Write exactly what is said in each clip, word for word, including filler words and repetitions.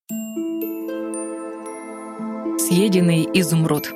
Съеденный изумруд.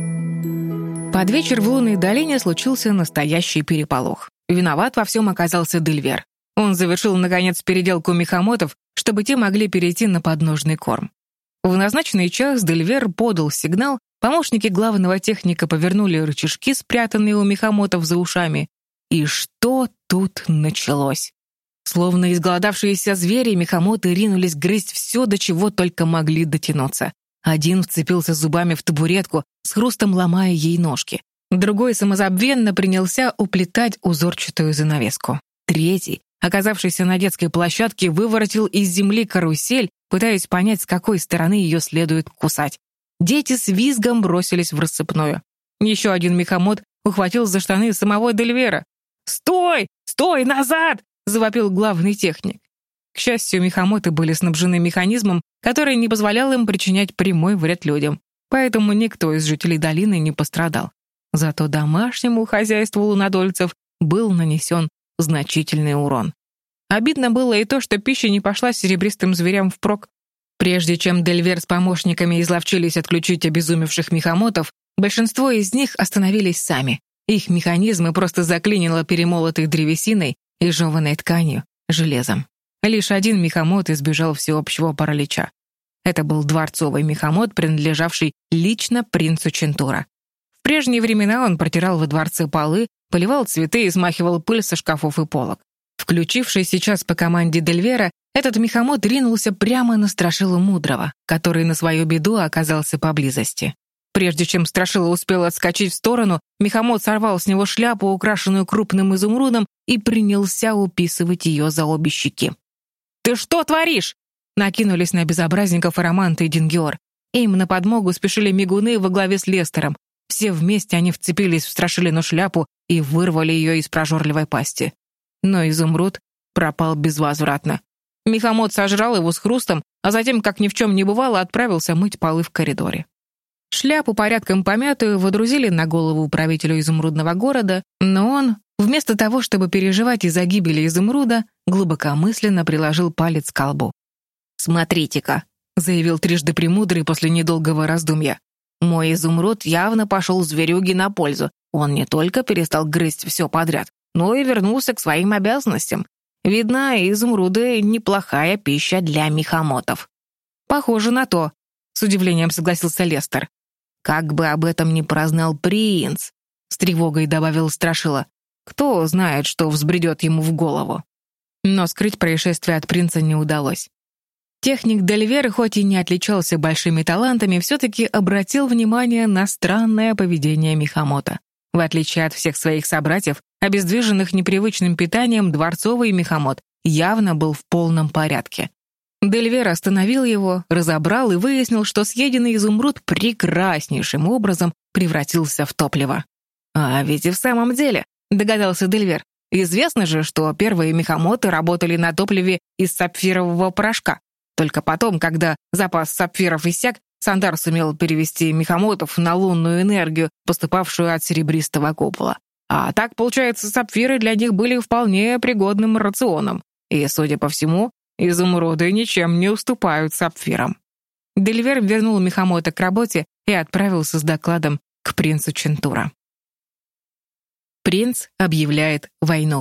Под вечер в лунной долине случился настоящий переполох. Виноват во всем оказался Дельвер. Он завершил, наконец, переделку мехамотов, чтобы те могли перейти на подножный корм. В назначенный час Дельвер подал сигнал, помощники главного техника повернули рычажки, спрятанные у мехамотов за ушами. И что тут началось? Словно изголодавшиеся звери, мехамоты ринулись грызть все, до чего только могли дотянуться. Один вцепился зубами в табуретку, с хрустом ломая ей ножки. Другой самозабвенно принялся уплетать узорчатую занавеску. Третий, оказавшийся на детской площадке, выворотил из земли карусель, пытаясь понять, с какой стороны ее следует кусать. Дети с визгом бросились в рассыпную. Еще один мехамот ухватил за штаны самого Дельвера. «Стой! Стой! Назад!» — завопил главный техник. К счастью, мехамоты были снабжены механизмом, который не позволял им причинять прямой вред людям, поэтому никто из жителей долины не пострадал. Зато домашнему хозяйству лунодольцев был нанесен значительный урон. Обидно было и то, что пища не пошла серебристым зверям впрок. Прежде чем Дельвер с помощниками изловчились отключить обезумевших мехамотов, большинство из них остановились сами. Их механизмы просто заклинило перемолотой древесиной и жеваной тканью, железом. Лишь один мехамот избежал всеобщего паралича. Это был дворцовый мехамот, принадлежавший лично принцу Чентура. В прежние времена он протирал во дворце полы, поливал цветы и смахивал пыль со шкафов и полок. Включивший сейчас по команде Дельвера, этот мехамот ринулся прямо на Страшилу Мудрого, который на свою беду оказался поблизости. Прежде чем Страшила успел отскочить в сторону, мехамот сорвал с него шляпу, украшенную крупным изумрудом, и принялся уписывать ее за обе щеки. «Ты что творишь?» Накинулись на безобразников Араманта и Дингиор. Им на подмогу спешили мигуны во главе с Лестером. Все вместе они вцепились в Страшилину шляпу и вырвали ее из прожорливой пасти. Но изумруд пропал безвозвратно. Мехамот сожрал его с хрустом, а затем, как ни в чем не бывало, отправился мыть полы в коридоре. Шляпу, порядком помятую, водрузили на голову правителю изумрудного города, но он, вместо того, чтобы переживать из-за гибели изумруда, глубокомысленно приложил палец к колбу. «Смотрите-ка», — заявил трижды премудрый после недолгого раздумья, «мой изумруд явно пошел зверюге на пользу. Он не только перестал грызть все подряд, но и вернулся к своим обязанностям. Видно, изумруды — неплохая пища для мехамотов». «Похоже на то», — с удивлением согласился Лестер. «Как бы об этом не прознал принц», — с тревогой добавил Страшила. «Кто знает, что взбредет ему в голову». Но скрыть происшествие от принца не удалось. Техник Дельвер, хоть и не отличался большими талантами, все-таки обратил внимание на странное поведение мехамота. В отличие от всех своих собратьев, обездвиженных непривычным питанием, дворцовый мехамот явно был в полном порядке. Дельвер остановил его, разобрал и выяснил, что съеденный изумруд прекраснейшим образом превратился в топливо. «А ведь и в самом деле», — догадался Дельвер, «известно же, что первые мехамоты работали на топливе из сапфирового порошка. Только потом, когда запас сапфиров иссяк, Сандар сумел перевести мехамотов на лунную энергию, поступавшую от серебристого купола. А так, получается, сапфиры для них были вполне пригодным рационом. И, судя по всему, изумруды ничем не уступают сапфирам». Дельвер вернул мехамота к работе и отправился с докладом к принцу Чентура. Принц объявляет войну.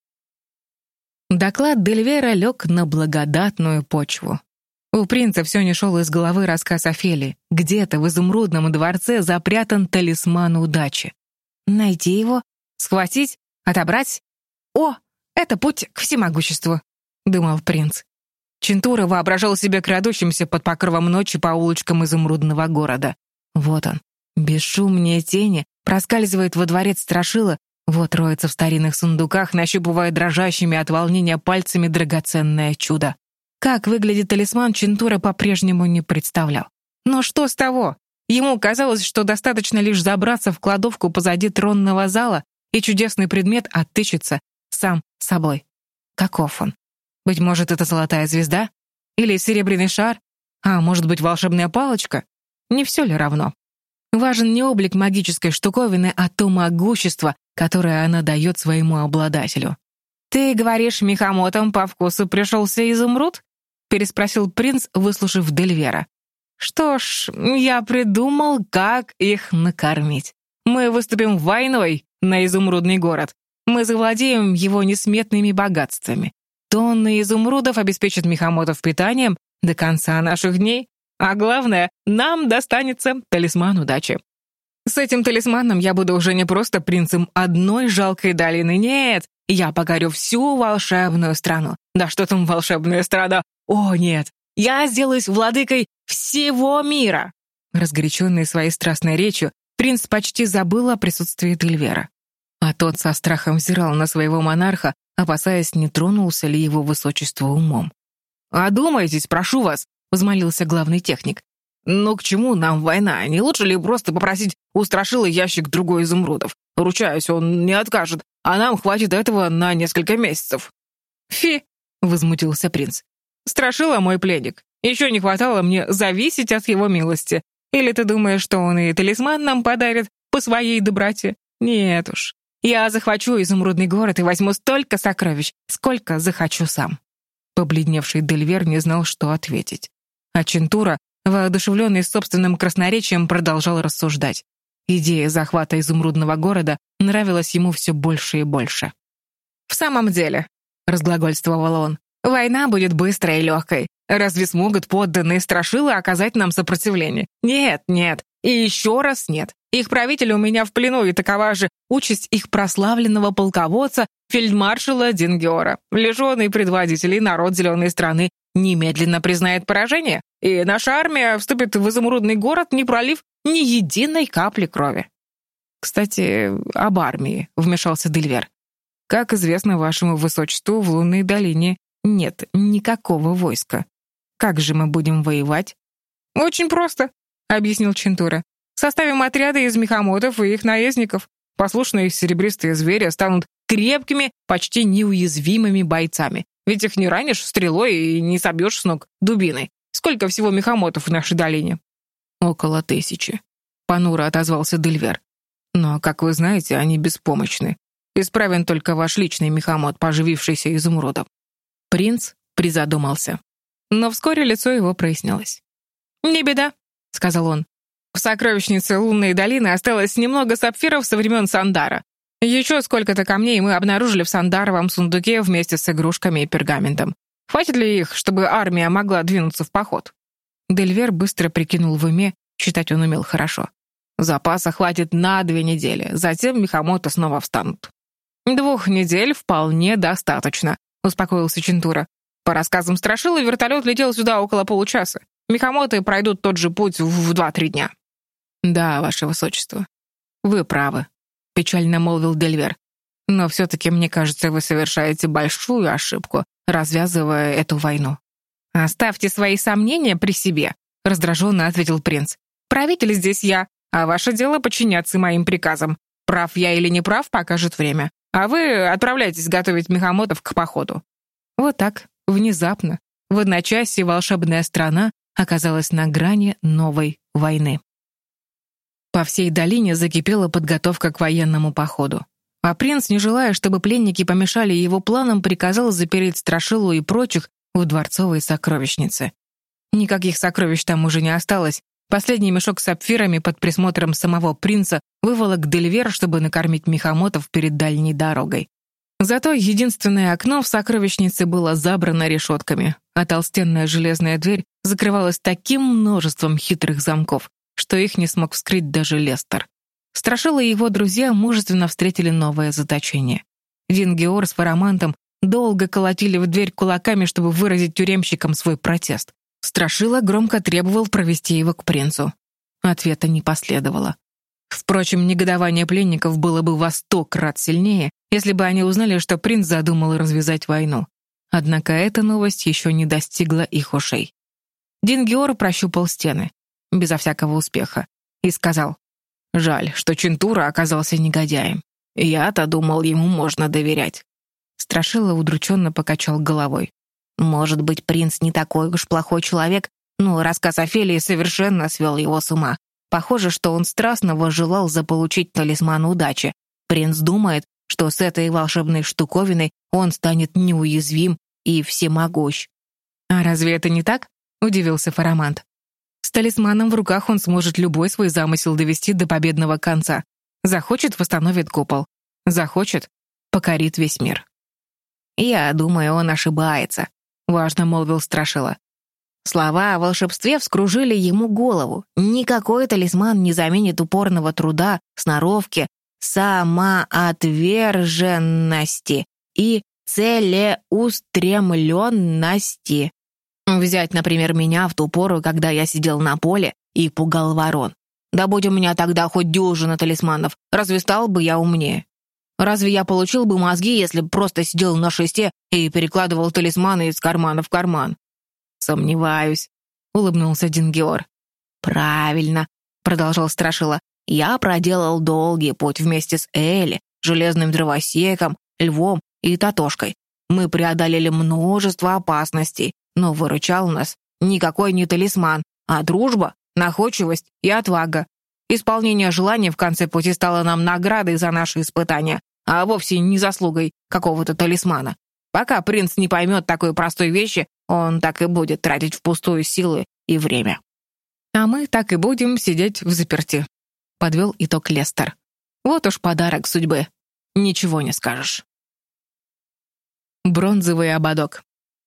Доклад Дельвера лег на благодатную почву. У принца все не шел из головы рассказ Офелии. Где-то в изумрудном дворце запрятан талисман удачи. Найти его, схватить, отобрать. О, это путь к всемогуществу, думал принц. Чентура воображал себя крадущимся под покровом ночи по улочкам изумрудного города. Вот он, бесшумнее тени, проскальзывает во дворец Страшила, вот роется в старинных сундуках, нащупывая дрожащими от волнения пальцами драгоценное чудо. Как выглядит талисман, Чентура по-прежнему не представлял. Но что с того? Ему казалось, что достаточно лишь забраться в кладовку позади тронного зала, и чудесный предмет отыщется сам собой. Каков он? Быть может, это золотая звезда? Или серебряный шар? А может быть, волшебная палочка? Не все ли равно? Важен не облик магической штуковины, а то могущество, которое она дает своему обладателю. «Ты говоришь, мехамотам по вкусу пришелся изумруд?» переспросил принц, выслушав Дельвера. «Что ж, я придумал, как их накормить. Мы выступим войной на изумрудный город. Мы завладеем его несметными богатствами. Тонны изумрудов обеспечат мехамотов питанием до конца наших дней. А главное, нам достанется талисман удачи. С этим талисманом я буду уже не просто принцем одной жалкой долины. Нет, я покорю всю волшебную страну. Да что там волшебная страна? О, нет, я сделаюсь владыкой всего мира!» Разгоряченный своей страстной речью, принц почти забыл о присутствии Дельвера. А тот со страхом взирал на своего монарха, опасаясь, не тронулся ли его высочество умом. «Одумайтесь, прошу вас», — взмолился главный техник. «Ну к чему нам война? Не лучше ли просто попросить у Страшила ящик другой изумрудов? Ручаюсь, он не откажет, а нам хватит этого на несколько месяцев». «Фи!» — возмутился принц. «Страшила мой пленник. Еще не хватало мне зависеть от его милости. Или ты думаешь, что он и талисман нам подарит по своей доброте? Нет уж. Я захвачу изумрудный город и возьму столько сокровищ, сколько захочу сам». Побледневший Дельвер не знал, что ответить. А Чентура, воодушевленный собственным красноречием, продолжал рассуждать. Идея захвата изумрудного города нравилась ему все больше и больше. «В самом деле», — разглагольствовал он, — «война будет быстрой и легкой. Разве смогут подданные Страшила оказать нам сопротивление? Нет, нет, и еще раз нет. Их правитель у меня в плену, и такова же участь их прославленного полководца, фельдмаршала Дингиора. Лишенный предводителей народ зеленой страны немедленно признает поражение, и наша армия вступит в изумрудный город, не пролив ни единой капли крови». «Кстати, об армии», — вмешался Дельвер. «Как известно вашему высочеству, в Лунной долине нет никакого войска. Как же мы будем воевать?» «Очень просто», — объяснил Чентура. «Составим отряды из мехамотов и их наездников. Послушные серебристые звери станут крепкими, почти неуязвимыми бойцами. Ведь их не ранишь стрелой и не собьешь с ног дубиной. Сколько всего мехамотов в нашей долине?» «Около тысячи», — понуро отозвался Дельвер. «Но, как вы знаете, они беспомощны. Исправен только ваш личный мехамот, поживившийся изумрудом». Принц призадумался. Но вскоре лицо его прояснилось. «Не беда», — сказал он. «В сокровищнице Лунной долины осталось немного сапфиров со времен Сандара. Еще сколько-то камней мы обнаружили в сандаровом сундуке вместе с игрушками и пергаментом. Хватит ли их, чтобы армия могла двинуться в поход?» Дельвер быстро прикинул в уме, считать он умел хорошо. «Запаса хватит на две недели, затем мехамоты снова встанут». «Двух недель вполне достаточно», — успокоился Чентура. «По рассказам Страшила, вертолет летел сюда около получаса. Мехамоты пройдут тот же путь в два-три дня». «Да, ваше высочество, вы правы», — печально молвил Дельвер. «Но все-таки, мне кажется, вы совершаете большую ошибку, развязывая эту войну». «Оставьте свои сомнения при себе», — раздраженно ответил принц. «Правитель здесь я, а ваше дело подчиняться моим приказам. Прав я или не прав, покажет время. А вы отправляйтесь готовить мехамотов к походу». Вот так, внезапно, в одночасье волшебная страна оказалась на грани новой войны. По всей долине закипела подготовка к военному походу. А принц, не желая, чтобы пленники помешали его планам, приказал запереть Страшилу и прочих в дворцовой сокровищнице. Никаких сокровищ там уже не осталось. Последний мешок с сапфирами под присмотром самого принца выволок Дельвер, чтобы накормить мехамотов перед дальней дорогой. Зато единственное окно в сокровищнице было забрано решетками, а толстенная железная дверь закрывалась таким множеством хитрых замков, что их не смог вскрыть даже Лестер. Страшила и его друзья мужественно встретили новое заточение. Дингиор с Фарамантом долго колотили в дверь кулаками, чтобы выразить тюремщикам свой протест. Страшила громко требовал провести его к принцу. Ответа не последовало. Впрочем, негодование пленников было бы во сто крат сильнее, если бы они узнали, что принц задумал развязать войну. Однако эта новость еще не достигла их ушей. Дингиор прощупал стены, безо всякого успеха, и сказал: «Жаль, что Чентура оказался негодяем. Я-то думал, ему можно доверять». Страшила удрученно покачал головой. «Может быть, принц не такой уж плохой человек, но рассказ Офелии совершенно свел его с ума. Похоже, что он страстно возжелал заполучить талисман удачи. Принц думает, что с этой волшебной штуковиной он станет неуязвим и всемогущ». «А разве это не так?» — удивился Фарамант. «С талисманом в руках он сможет любой свой замысел довести до победного конца. Захочет — восстановит купол. Захочет — покорит весь мир». «Я думаю, он ошибается», — важно молвил Страшила. Слова о волшебстве вскружили ему голову. Никакой талисман не заменит упорного труда, сноровки, самоотверженности и целеустремленности. Взять, например, меня в ту пору, когда я сидел на поле и пугал ворон. Да будь у меня тогда хоть дюжина талисманов, разве стал бы я умнее? Разве я получил бы мозги, если бы просто сидел на шесте и перекладывал талисманы из кармана в карман? «Сомневаюсь», — улыбнулся Дингиор. «Правильно», — продолжал Страшила. «Я проделал долгий путь вместе с Элли, железным дровосеком, львом и Татошкой. Мы преодолели множество опасностей, но выручал нас никакой не талисман, а дружба, находчивость и отвага. Исполнение желаний в конце пути стало нам наградой за наши испытания, а вовсе не заслугой какого-то талисмана. Пока принц не поймет такой простой вещи, он так и будет тратить впустую силы и время». «А мы так и будем сидеть взаперти», — подвел итог Лестер. «Вот уж подарок судьбы. Ничего не скажешь». Бронзовый ободок.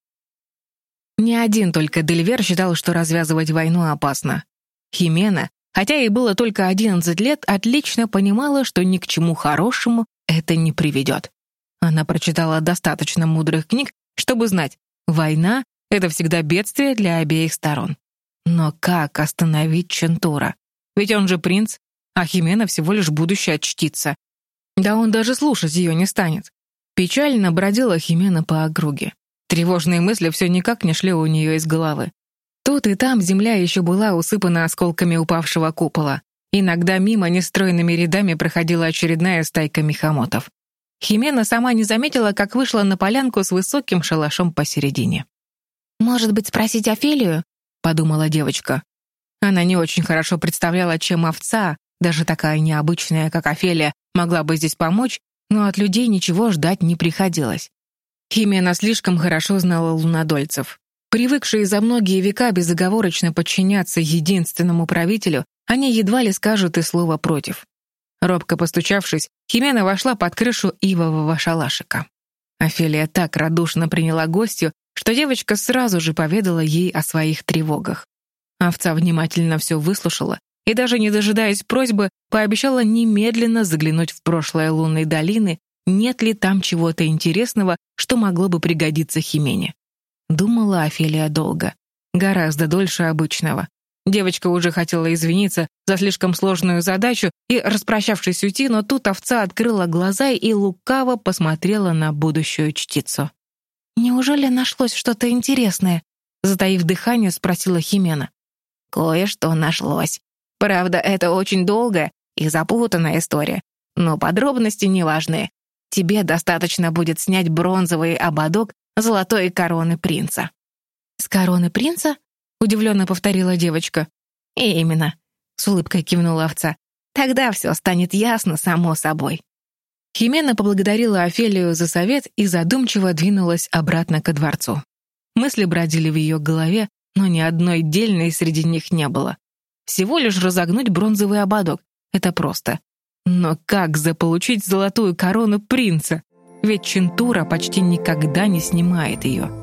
Не один только Дельвер считал, что развязывать войну опасно. Химена, хотя ей было только одиннадцать лет, отлично понимала, что ни к чему хорошему это не приведет. Она прочитала достаточно мудрых книг, чтобы знать, война — это всегда бедствие для обеих сторон. Но как остановить Чентура? Ведь он же принц, а Химена всего лишь будущая чтица. Да он даже слушать ее не станет. Печально бродила Химена по округе. Тревожные мысли все никак не шли у нее из головы. Тут и там земля еще была усыпана осколками упавшего купола. Иногда мимо нестройными рядами проходила очередная стайка мехамотов. Химена сама не заметила, как вышла на полянку с высоким шалашом посередине. «Может быть, спросить Офелию?» — подумала девочка. Она не очень хорошо представляла, чем овца, даже такая необычная, как Офелия, могла бы здесь помочь, но от людей ничего ждать не приходилось. Химена слишком хорошо знала лунодольцев. Привыкшие за многие века безоговорочно подчиняться единственному правителю, они едва ли скажут и слова против. Робко постучавшись, Химена вошла под крышу ивового шалашика. Офелия так радушно приняла гостью, что девочка сразу же поведала ей о своих тревогах. Овца внимательно все выслушала и, даже не дожидаясь просьбы, пообещала немедленно заглянуть в прошлое лунной долины, нет ли там чего-то интересного, что могло бы пригодиться Химене. Думала Офелия долго, гораздо дольше обычного. Девочка уже хотела извиниться за слишком сложную задачу и, распрощавшись, уйти, но тут овца открыла глаза и лукаво посмотрела на будущую чтицу. «Неужели нашлось что-то интересное?» — затаив дыхание, спросила Химена. «Кое-что нашлось. Правда, это очень долгая и запутанная история, но подробности неважные. Тебе достаточно будет снять бронзовый ободок золотой короны принца». «С короны принца?» — удивленно повторила девочка. «Именно», — с улыбкой кивнула овца. «Тогда все станет ясно само собой». Химена поблагодарила Офелию за совет и задумчиво двинулась обратно ко дворцу. Мысли бродили в ее голове, но ни одной дельной среди них не было. Всего лишь разогнуть бронзовый ободок — это просто. Но как заполучить золотую корону принца? Ведь Чентура почти никогда не снимает ее.